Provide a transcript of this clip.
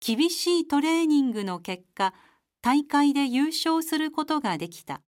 厳しいトレーニングの結果、大会で優勝することができた。